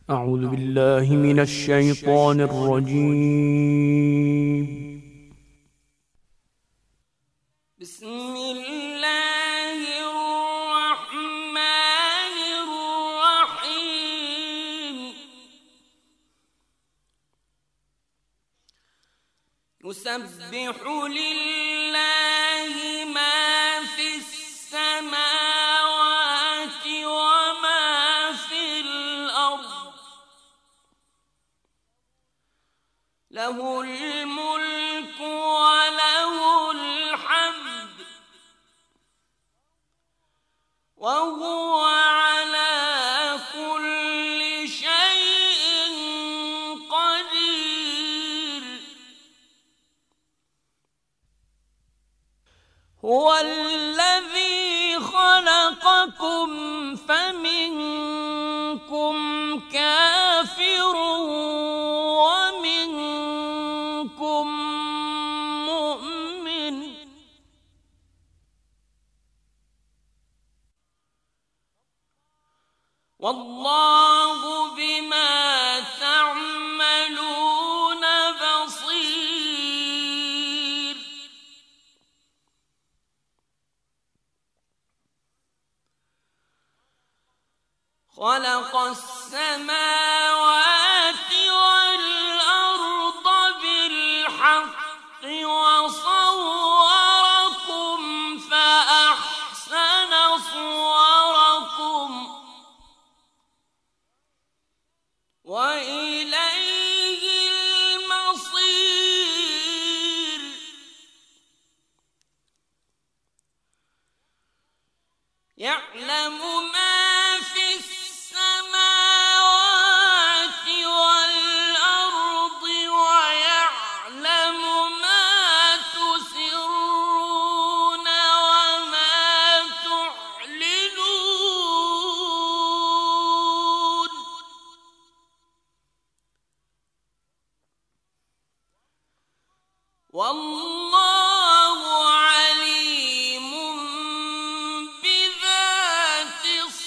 أعوذ بالله من الشيطان الرجيم. بسم الله الرحمن الرحيم. يسبح لله ما في السماوات وما في الأرض، له الملك وله الحمد وهو على كل شيء قدير. هو الذي خلقكم فمنكم كافر ومنكم مؤمن، والله بما تعملون بصير. خلق السماوات والأرض بالحق وصوركم فأحسن صوركم وإليه المصير. يعلم ما في السماوات والأرض ويعلم ما تسرون وما تعلنون، والله عليم بذات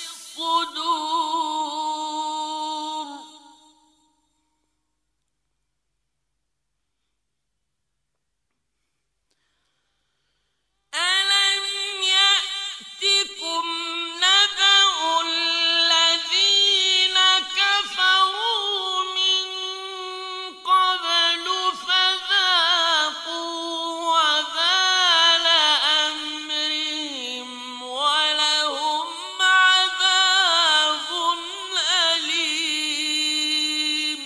الصدور. ألم يأتكم نبأ الذين كفروا من قبل فذاقوا وبال أمرهم ولهم عذاب أليم.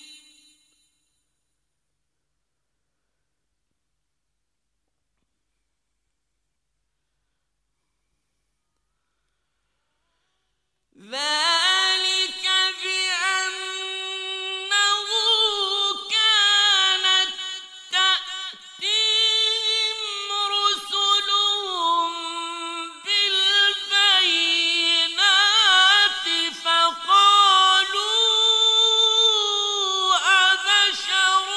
ذلك بأنه كانت تأتيهم رسلهم بالبينات فقالوا أبشر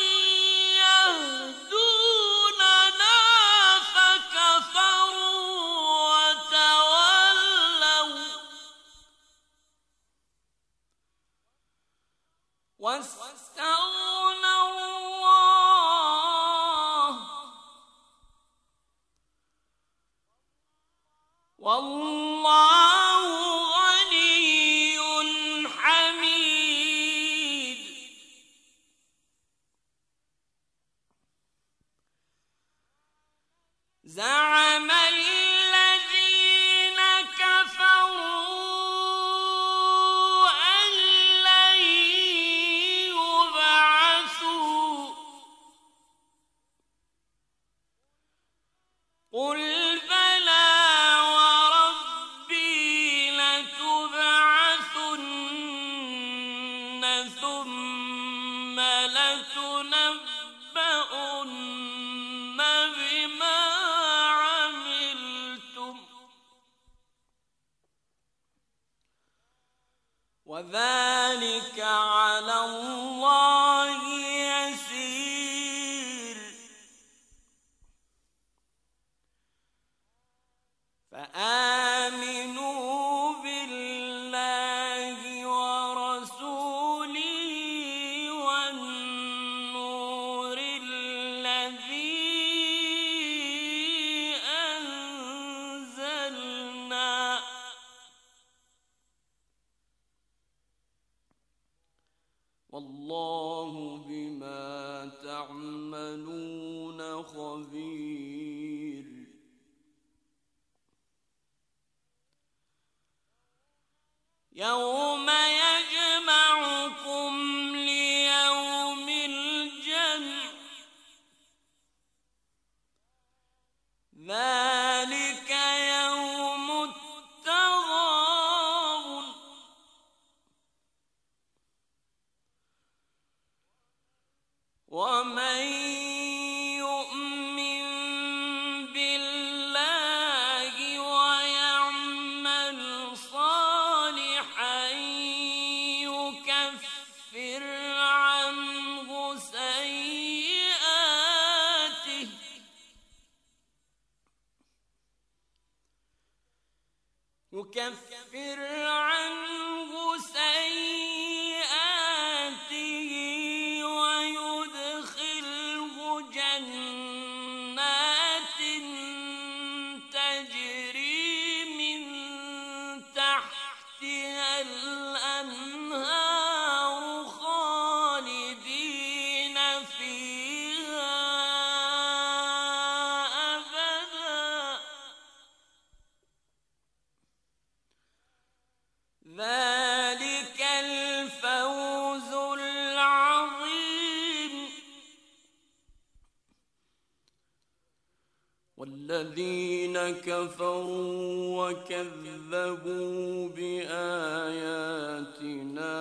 يهدوننا فكفروا وتولوا واستغنى الله والله غني حميد. زعم الذين كفروا أن لن يبعثوا، قل بلى وربي لتبعثن ثم لتنبؤن بما عملتم وذلك على الله يسير. فآمنوا بالله ورسوله والله بما تعملون خبير. يوم يجمعكم ليوم الجمع ذلك يوم التغابن ومن يؤمن بالله ويعمل صالحا يكفر عنه سيئاته ويدخله جنات تجري من تحتها الأنهار خالدين فيها أبدا ذلك الفوز العظيم. والذين كفروا وكذبوا بآياتنا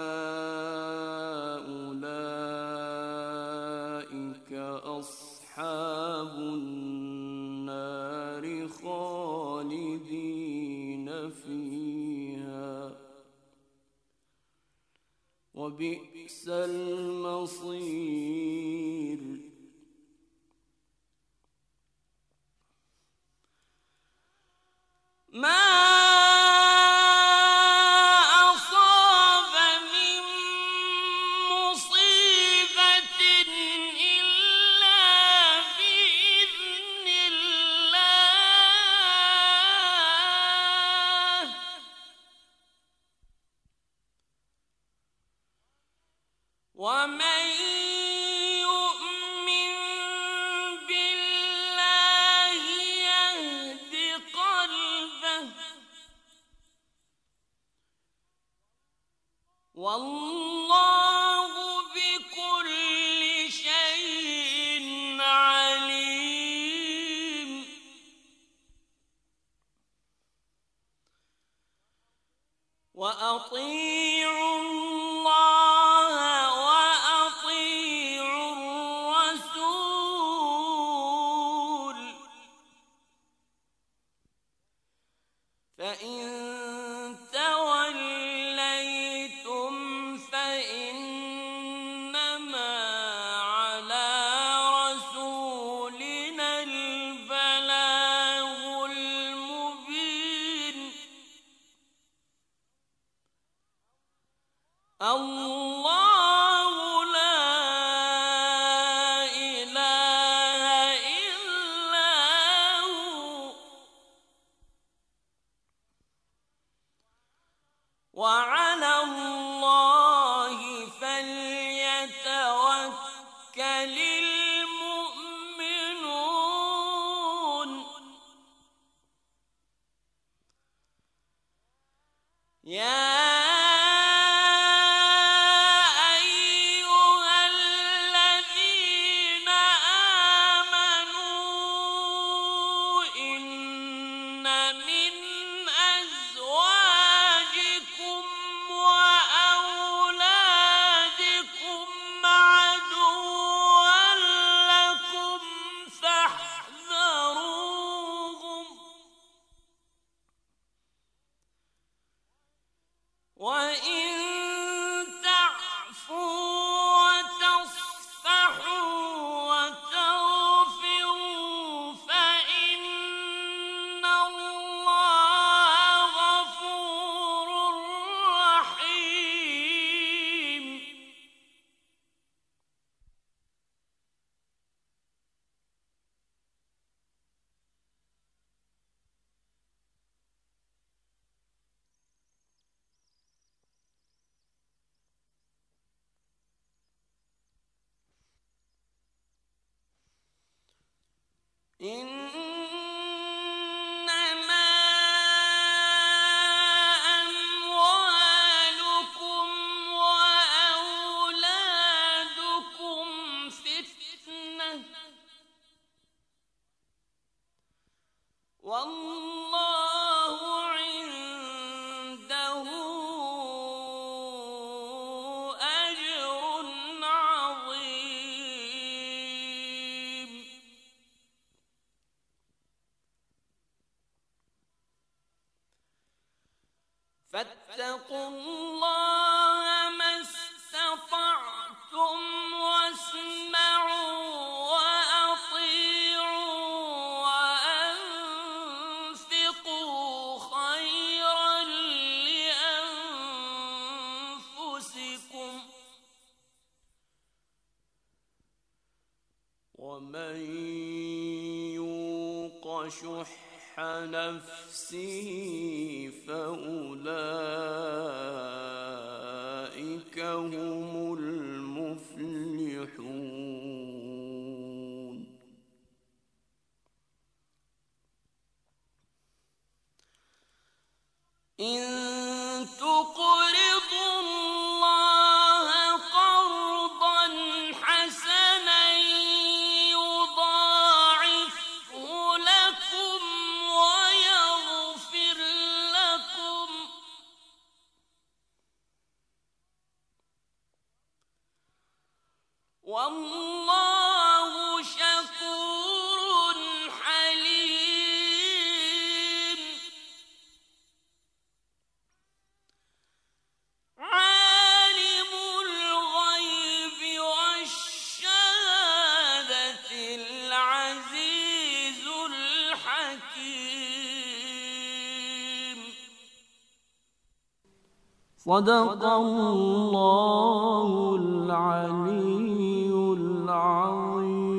أولئك أصحاب النار خالدين فيها وبئس المصير. ما أصاب من مصيبة إلا بإذن الله ومن يؤمن بالله يهد قلبه والله بكل شيء عليم. وأطيعوا الله وأطيعوا الرسول فإن توليتم فإنما على رسولنا البلاغ المبين. الله لا إله إلا هو وعلى الله فليتوكل المؤمنون. يا إنما أموالكم وأولادكم فتنة والله عنده أجر عظيم فاتقوا الله ما استطعتم واسمعوا وأطيعوا وأنفقوا خيرا لأنفسكم ومن يوق شح نفسه فأولئك هم المفلحون إن تقرضوا الله قرضا حسنا يضاعفه لكم ويغفر لكم والله شكور حليم عالم الغيب والشهادة العزيز الحكيم صدق الله العلي العظيم.